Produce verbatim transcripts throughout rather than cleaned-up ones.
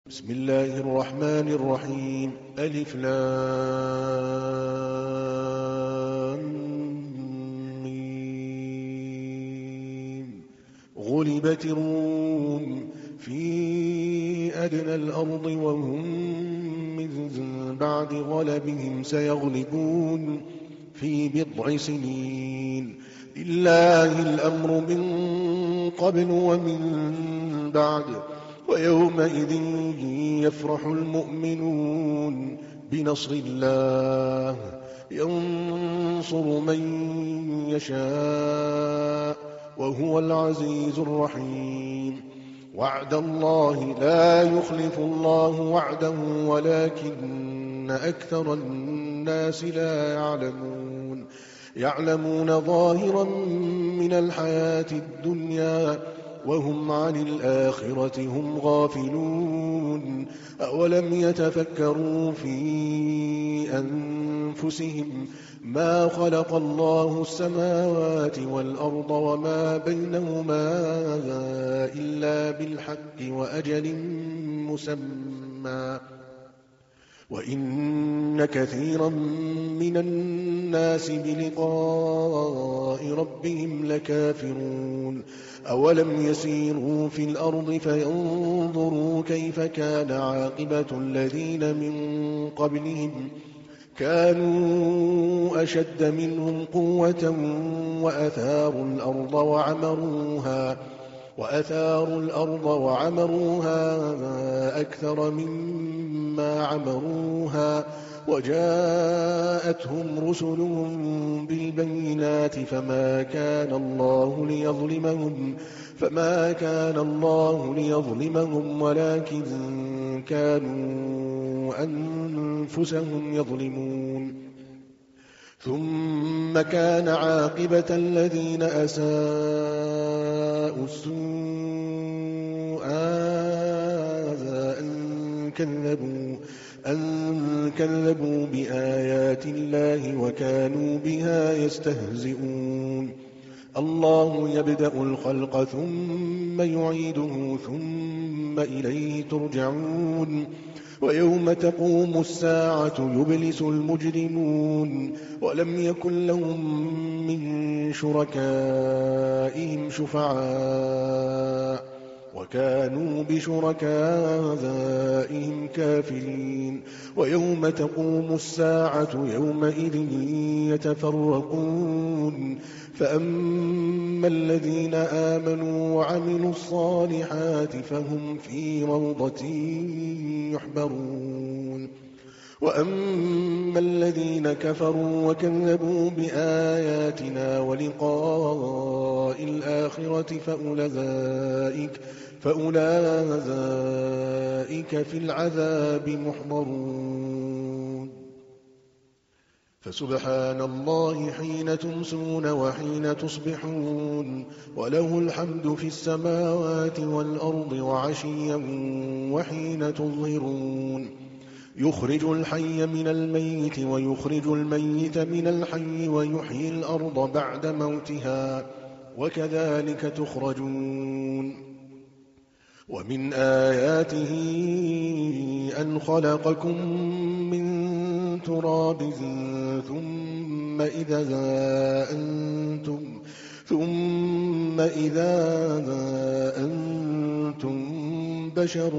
بسم الله الرحمن الرحيم ألف لام ميم. غلبت الروم في أدنى الأرض وهم من بعد غلبهم سيغلبون في بضع سنين. لله الأمر من قبل ومن بعد ويومئذ يفرح المؤمنون بنصر الله ينصر من يشاء وهو العزيز الرحيم. وعد الله لا يخلف الله وعده ولكن أكثر الناس لا يعلمون. يعلمون ظاهرا من الحياة الدنيا وهم عن الآخرة هم غافلون. أولم يتفكروا في أنفسهم ما خلق الله السماوات والأرض وما بينهما إلا بالحق وأجل مسمى وإن كثيرا من الناس بلقاء ربهم لكافرون. أولم يسيروا في الأرض فينظروا كيف كان عاقبة الذين من قبلهم كانوا أشد منهم قوة وأثاروا الأرض وعمروها وأثاروا الأرض وعمروها أكثر مما عمروها وجاءتهم رسلهم بالبينات فما كان الله ليظلمهم فما كان الله ليظلمهم ولكن كانوا أنفسهم يظلمون. ثم كان عاقبة الذين أساءوا السوء أن كذبوا أن كذبوا بآيات الله وكانوا بها يستهزئون. الله يبدأ الخلق ثم يعيده ثم إليه ترجعون. ويوم تقوم الساعة يبلس المجرمون ولم يكن لهم من شركائهم شفعاء وكانوا بشركائهم كافرين. ويوم تقوم الساعة يومئذ يتفرقون فأما الذين آمنوا وعملوا الصالحات فهم في روضة يحبرون. وأما الذين كفروا وكذبوا بآياتنا ولقاء الآخرة فأولئك فأولئك في العذاب محضرون. فسبحان الله حين تمسون وحين تصبحون وله الحمد في السماوات والأرض وعشيا وحين تظهرون. يخرج الحي من الميت ويخرج الميت من الحي ويحيي الأرض بعد موتها وكذلك تخرجون. ومن آياته أن خلقكم من تراب ثم إذا أنتم ثم إذا أنتم بشر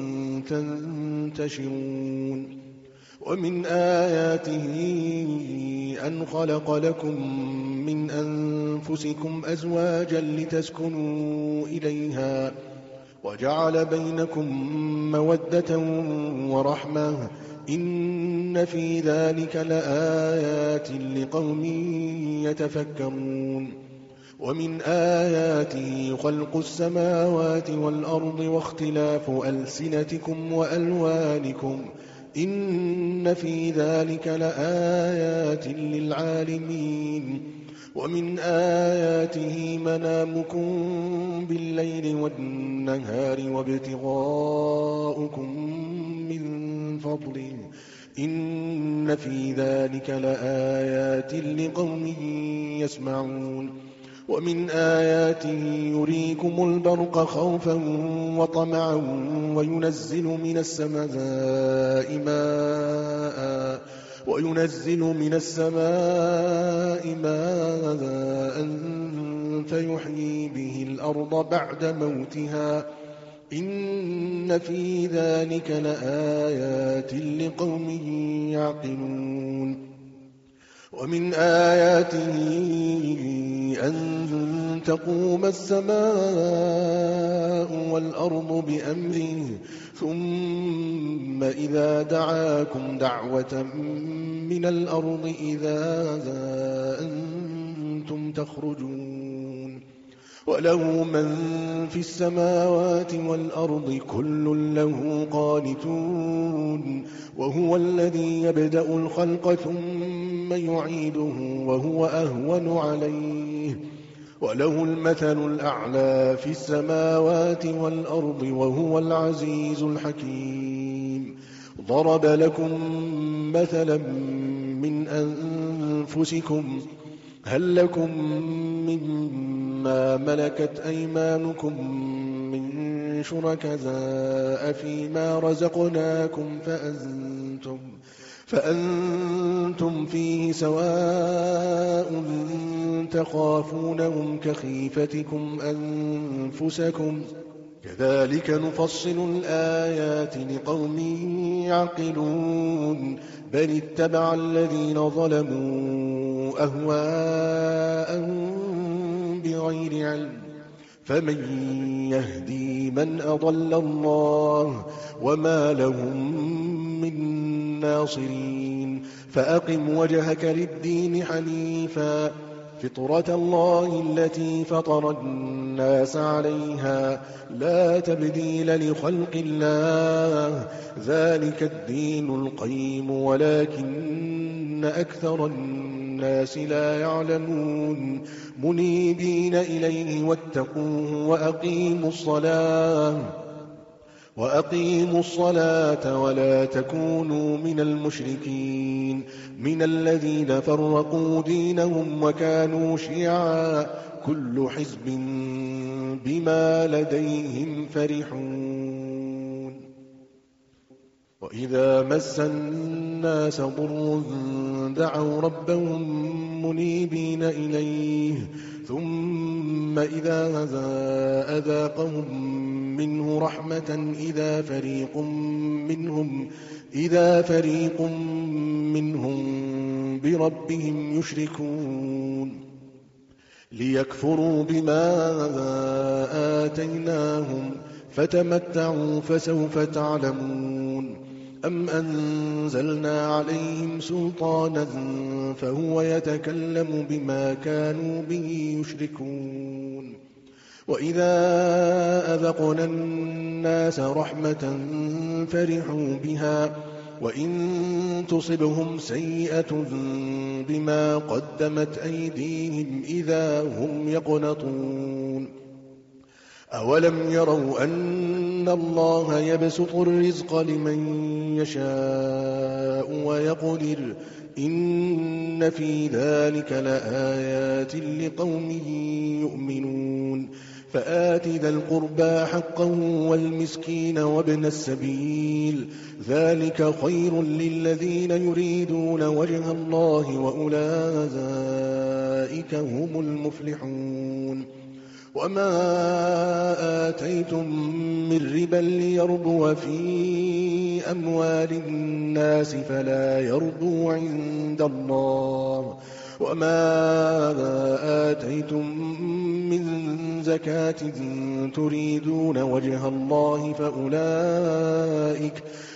تنتشرون. ومن آياته أن خلق لكم من أنفسكم أزواجا لتسكنوا إليها وجعل بينكم مودة ورحمة إن في ذلك لآيات لقوم يتفكرون. ومن آياته خلق السماوات والأرض واختلاف ألسنتكم وألوانكم إن في ذلك لآيات للعالمين. ومن آياته منامكم بالليل والنهار وابتغاؤكم من فضله إن في ذلك لآيات لقوم يسمعون. ومن آياته يريكم البرق خوفا وطمعا وينزل من السماء ماء وينزل من السماء ماء فيحيي به الأرض بعد موتها إن في ذلك لآيات لقوم يعقلون. ومن آياته أن تقوم السماء والأرض بأمره ثم إذا دعاكم دعوة من الأرض إذا أنتم تخرجون وله من في السماوات والأرض كل له قانتون وهو الذي يبدأ الخلق ثم يعيده وهو أهون عليه وله المثل الأعلى في السماوات والأرض وهو العزيز الحكيم. ضرب لكم مثلا من أنفسكم هل لكم مما ملكت أيمانكم من شركاء فيما رزقناكم فأنتم, فأنتم فيه سواء تخافونهم كخيفتكم أنفسكم كذلك نفصل الآيات لقوم يعقلون. بل اتبع الذين ظلموا أهواءهم بغير علم فمن يهدي من أضل الله وما لهم من ناصرين. فأقم وجهك للدين حنيفا فطرة الله التي فطر الناس عليها لا تبديل لخلق الله ذلك الدين القيم ولكن أكثر الناس لا يعلمون. منيبين إليه واتقوه وأقيموا الصلاة وأقيموا الصلاة ولا تكونوا من المشركين من الذين فرقوا دينهم وكانوا شيعا كل حزب بما لديهم فرحون. وإذا مس الناس ضر دعوا ربهم منيبين إليه ثم إذا أذاقهم منه رحمة إذا فريق منهم إذا فريق منهم بربهم يشركون ليكفروا بما آتيناهم فتمتعوا فسوف تعلمون. أم أنزلنا عليهم سلطانا فهو يتكلم بما كانوا به يشركون. وإذا أذقنا الناس رحمة فرحوا بها وإن تصبهم سيئة بما قدمت أيديهم إذا هم يقنطون. أولم يروا أن الله يبسط الرزق لمن يشاء ويقدر إن في ذلك لآيات لقوم يؤمنون. فآت ذا القربى حقه والمسكين وابن السبيل ذلك خير للذين يريدون وجه الله وأولئك هم المفلحون. وما آتيتم من ربا ليربو في أموال الناس فلا يربو عند الله وما آتيتم من زكاة تريدون وجه الله فأولئك,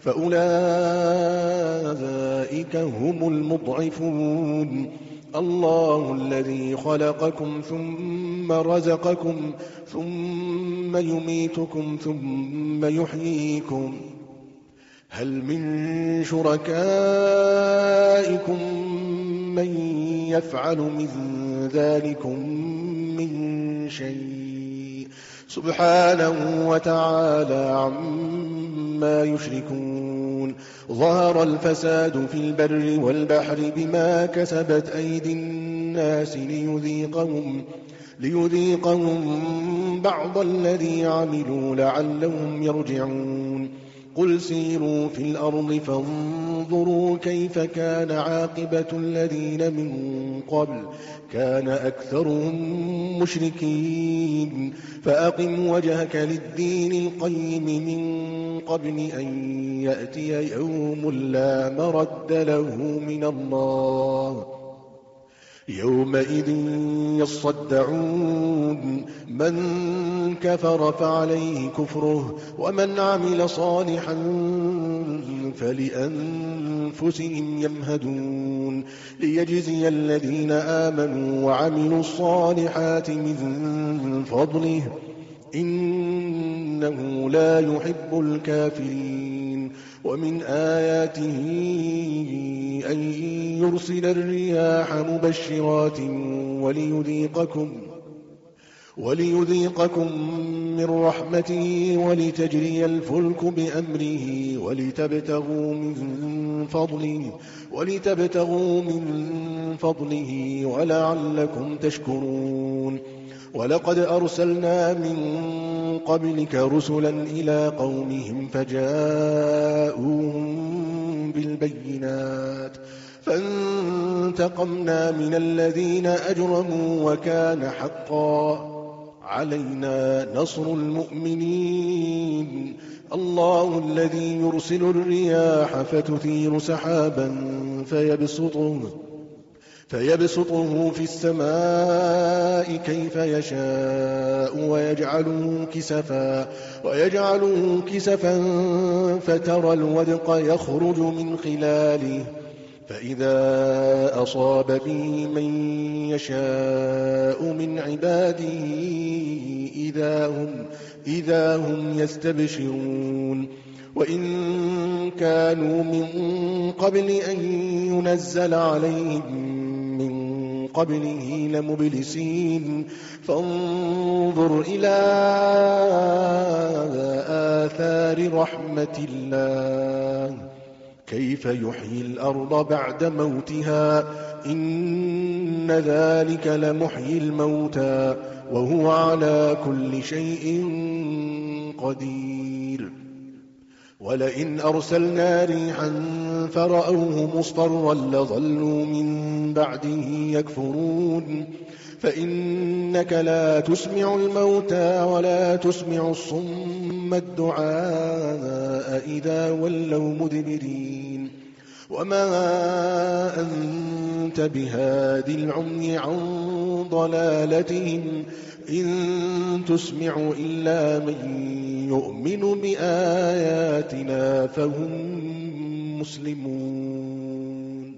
فأولئك هم المضعفون. الله الذي خلقكم ثم رزقكم ثم يميتكم ثم يحييكم هل من شركائكم من يفعل من ذلكم من شيء سبحانه وتعالى عما يشركون. ظهر الفساد في البر والبحر بما كسبت أيدي الناس ليذيقهم, ليذيقهم بعض الذي عملوا لعلهم يرجعون قل سيروا في الأرض فانظروا كيف كان عاقبة الذين من قبل كان أكثرهم مشركين فأقم وجهك للدين القيم من قبل أن يأتي يوم لا مرد له من الله يومئذ يصدعون من كفر فعليه كفره ومن عمل صالحا فلأنفسهم يمهدون ليجزي الذين آمنوا وعملوا الصالحات من فضله إنه لا يحب الكافرين ومن آياته أن يرسل الرياح مبشرات وليذيقكم وليذيقكم من رحمته ولتجري الفلك بأمره ولتبتغوا من فضله ولتبتغوا من فضله ولعلكم تشكرون ولقد أرسلنا من قبلك رسلا إلى قومهم فجاءوهم بالبينات فانتقمنا من الذين أجرموا وكان حقا علينا نصر المؤمنين الله الذي يرسل الرياح فتثير سحابا فيبسطه فيبسطه في السماء كيف يشاء ويجعله كسفا ويجعله كسفا فترى الودق يخرج من خلاله فإذا أصاب به من يشاء من عباده إذا هم, إذا هم يستبشرون وإن كانوا من قبل أن ينزل عليهم من قبله لمبلسين فانظر إلى آثار رحمة الله كيف يحيي الأرض بعد موتها إن ذلك لمحيي الموتى وهو على كل شيء قدير ولئن أرسلنا ريحا فرأوه مصفرا لظلوا من بعده يكفرون فإنك لا تسمع الموتى ولا تسمع الصم الدعاء إذا ولوا مدبرين وما أنت بهادي العمي عن ضلالتهم إن تسمع إلا من يؤمن بآياتنا فهم مسلمون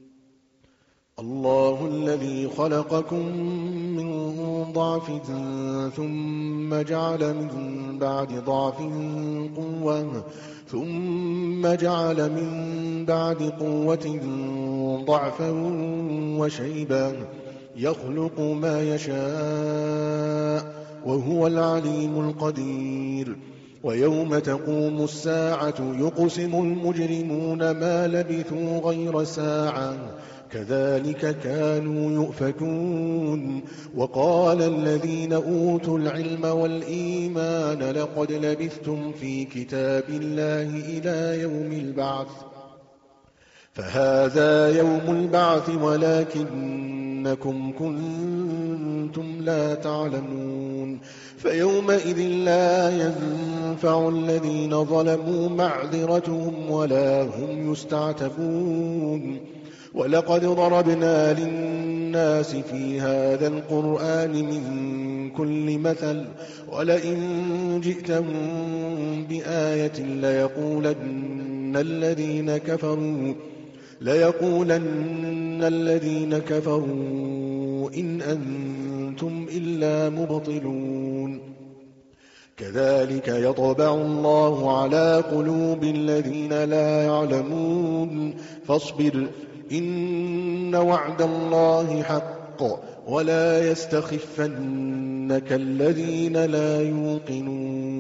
الله الذي خلقكم من ضعف ثم جعل من بعد ضعف قوة ثم جعل من بعد قوة ضعفا وشيبا يخلق ما يشاء وهو العليم القدير ويوم تقوم الساعة يقسم المجرمون ما لبثوا غير ساعة كذلك كانوا يؤفكون وقال الذين أوتوا العلم والإيمان لقد لبثتم في كتاب الله إلى يوم البعث فهذا يوم البعث ولكنكم كنتم لا تعلمون فيومئذ لا ينفع الذين ظلموا معذرتهم ولا هم يستعتبون ولقد ضربنا للناس في هذا القرآن من كل مثل ولئن جئتهم بآية ليقولن الذين كفروا ليقولن الذين كفروا إن أنتم إلا مبطلون كذلك يطبع الله على قلوب الذين لا يعلمون فاصبر إن وعد الله حق ولا يستخفنك الذين لا يوقنون